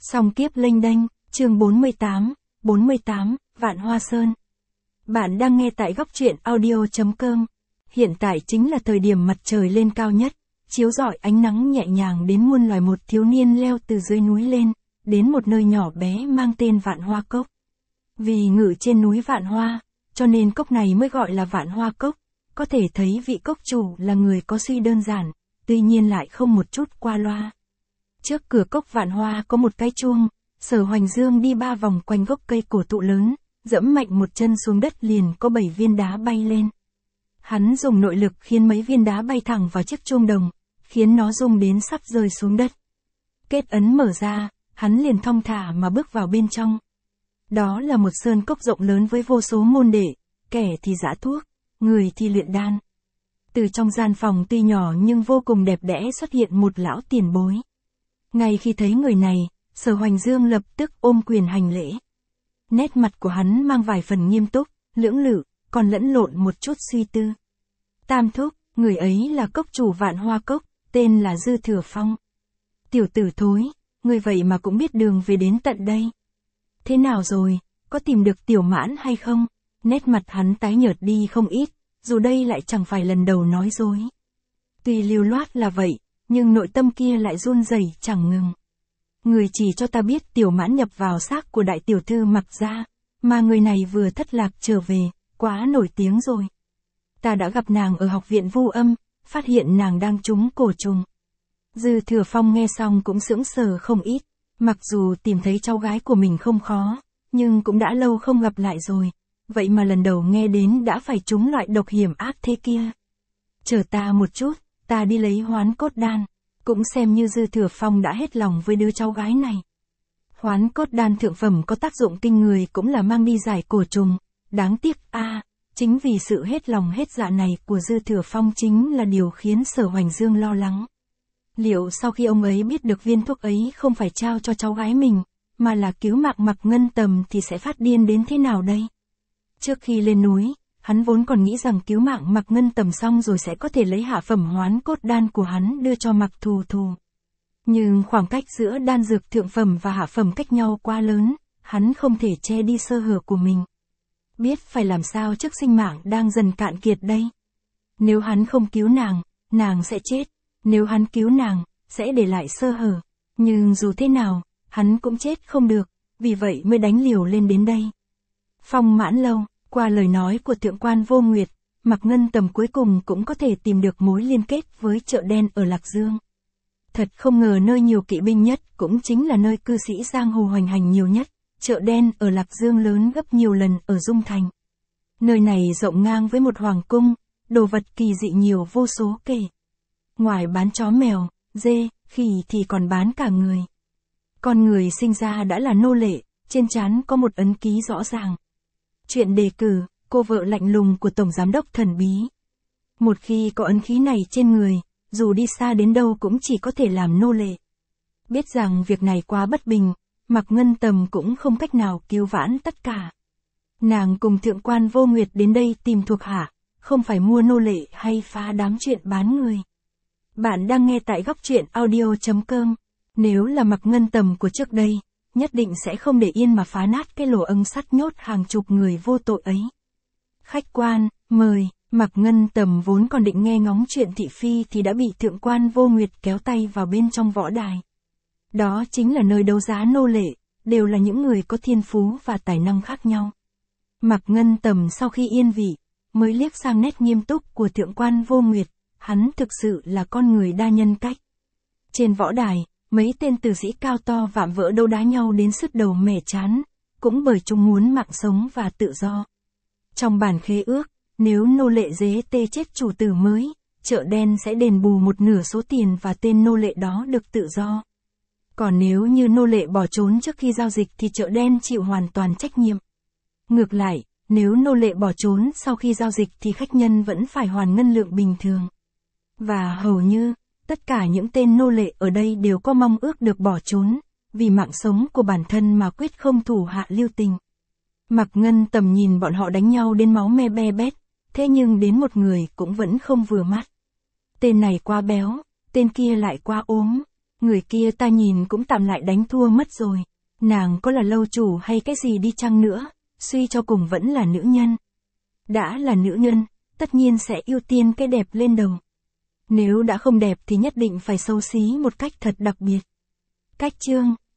Song kiếp lênh đênh, chương 48, Vạn Hoa Sơn. Bạn đang nghe tại góc truyện audio.com. Hiện tại chính là thời điểm mặt trời lên cao nhất, chiếu rọi ánh nắng nhẹ nhàng đến muôn loài. Một thiếu niên leo từ dưới núi lên, đến một nơi nhỏ bé mang tên Vạn Hoa Cốc. Vì ngự trên núi Vạn Hoa, cho nên cốc này mới gọi là Vạn Hoa Cốc. Có thể thấy vị cốc chủ là người có suy đơn giản, tuy nhiên lại không một chút qua loa. Trước cửa cốc Vạn Hoa có một cái chuông, Sở Hoành Dương đi 3 vòng quanh gốc cây cổ thụ lớn, dẫm mạnh một chân xuống đất liền có 7 viên đá bay lên. Hắn dùng nội lực khiến mấy viên đá bay thẳng vào chiếc chuông đồng, khiến nó rung đến sắp rơi xuống đất. Kết ấn mở ra, hắn liền thong thả mà bước vào bên trong. Đó là một sơn cốc rộng lớn với vô số môn đệ, kẻ thì giã thuốc, người thì luyện đan. Từ trong gian phòng tuy nhỏ nhưng vô cùng đẹp đẽ xuất hiện một lão tiền bối. Ngay khi thấy người này, Sở Hoành Dương lập tức ôm quyền hành lễ. Nét mặt của hắn mang vài phần nghiêm túc, lưỡng lự, còn lẫn lộn một chút suy tư. Tam thúc, người ấy là cốc chủ Vạn Hoa Cốc, tên là Dư Thừa Phong. Tiểu tử thối, người vậy mà cũng biết đường về đến tận đây. Thế nào rồi, có tìm được Tiểu Mãn hay không? Nét mặt hắn tái nhợt đi không ít, dù đây lại chẳng phải lần đầu nói dối. Tuy lưu loát là vậy, nhưng nội tâm kia lại run rẩy chẳng ngừng. Người chỉ cho ta biết Tiểu Mãn nhập vào xác của đại tiểu thư Mặc gia, mà người này vừa thất lạc trở về, quá nổi tiếng rồi. Ta đã gặp nàng ở học viện Vu Âm, phát hiện nàng đang trúng cổ trùng. Dư Thừa Phong nghe xong cũng sững sờ không ít, mặc dù tìm thấy cháu gái của mình không khó, nhưng cũng đã lâu không gặp lại rồi, vậy mà lần đầu nghe đến đã phải trúng loại độc hiểm ác thế kia. Chờ ta một chút, ta đi lấy Hoán Cốt Đan, cũng xem như Dư Thừa Phong đã hết lòng với đứa cháu gái này. Hoán Cốt Đan thượng phẩm có tác dụng kinh người cũng là mang đi giải cổ trùng, đáng tiếc chính vì sự hết lòng hết dạ này của Dư Thừa Phong chính là điều khiến Sở Hoành Dương lo lắng. Liệu sau khi ông ấy biết được viên thuốc ấy không phải trao cho cháu gái mình, mà là cứu mạng Mặc Ngân Tầm thì sẽ phát điên đến thế nào đây? Trước khi lên núi, hắn vốn còn nghĩ rằng cứu mạng Mặc Ngân Tầm xong rồi sẽ có thể lấy hạ phẩm Hoán Cốt Đan của hắn đưa cho Mặc Thù Thù. Nhưng khoảng cách giữa đan dược thượng phẩm và hạ phẩm cách nhau quá lớn, hắn không thể che đi sơ hở của mình. Biết phải làm sao trước sinh mạng đang dần cạn kiệt đây. Nếu hắn không cứu nàng, nàng sẽ chết. Nếu hắn cứu nàng, sẽ để lại sơ hở. Nhưng dù thế nào, hắn cũng chết không được, vì vậy mới đánh liều lên đến đây. Phong Mãn Lâu, qua lời nói của Thượng quan Vô Nguyệt, Mặc Ngân Tầm cuối cùng cũng có thể tìm được mối liên kết với chợ đen ở Lạc Dương. Thật không ngờ nơi nhiều kỵ binh nhất cũng chính là nơi cư sĩ giang hồ hoành hành nhiều nhất, chợ đen ở Lạc Dương lớn gấp nhiều lần ở Dung Thành. Nơi này rộng ngang với một hoàng cung, đồ vật kỳ dị nhiều vô số kể. Ngoài bán chó mèo, dê, khỉ thì còn bán cả người. Con người sinh ra đã là nô lệ, trên trán có một ấn ký rõ ràng. Chuyện đề cử, cô vợ lạnh lùng của Tổng Giám đốc thần bí. Một khi có ấn ký này trên người, dù đi xa đến đâu cũng chỉ có thể làm nô lệ. Biết rằng việc này quá bất bình, Mặc Ngân Tầm cũng không cách nào cứu vãn tất cả. Nàng cùng Thượng quan Vô Nguyệt đến đây tìm thuộc hạ, không phải mua nô lệ hay phá đám chuyện bán người. Bạn đang nghe tại góc truyện audio.com. Nếu là Mặc Ngân Tầm của trước đây, nhất định sẽ không để yên mà phá nát cái lỗ âng sắt nhốt hàng chục người vô tội ấy. Khách quan, mời. Mặc Ngân Tầm vốn còn định nghe ngóng chuyện thị phi thì đã bị Thượng quan Vô Nguyệt kéo tay vào bên trong võ đài. Đó chính là nơi đấu giá nô lệ, đều là những người có thiên phú và tài năng khác nhau. Mặc Ngân Tầm sau khi yên vị, mới liếc sang nét nghiêm túc của Thượng quan Vô Nguyệt, hắn thực sự là con người đa nhân cách. Trên võ đài, mấy tên tử sĩ cao to vạm vỡ đấu đá nhau đến sứt đầu mẻ chán, cũng bởi chúng muốn mạng sống và tự do. Trong bản khế ước, nếu nô lệ dế tê chết chủ tử mới, chợ đen sẽ đền bù một nửa số tiền và tên nô lệ đó được tự do. Còn nếu như nô lệ bỏ trốn trước khi giao dịch thì chợ đen chịu hoàn toàn trách nhiệm. Ngược lại, nếu nô lệ bỏ trốn sau khi giao dịch thì khách nhân vẫn phải hoàn ngân lượng bình thường. Và hầu như, tất cả những tên nô lệ ở đây đều có mong ước được bỏ trốn, vì mạng sống của bản thân mà quyết không thủ hạ lưu tình. Mặc Ngân Tầm nhìn bọn họ đánh nhau đến máu me be bét, thế nhưng đến một người cũng vẫn không vừa mắt. Tên này quá béo, tên kia lại quá ốm. Người kia ta nhìn cũng tạm lại đánh thua mất rồi. Nàng có là lâu chủ hay cái gì đi chăng nữa, suy cho cùng vẫn là nữ nhân. Đã là nữ nhân, tất nhiên sẽ ưu tiên cái đẹp lên đầu. Nếu đã không đẹp thì nhất định phải xấu xí một cách thật đặc biệt. Cách chương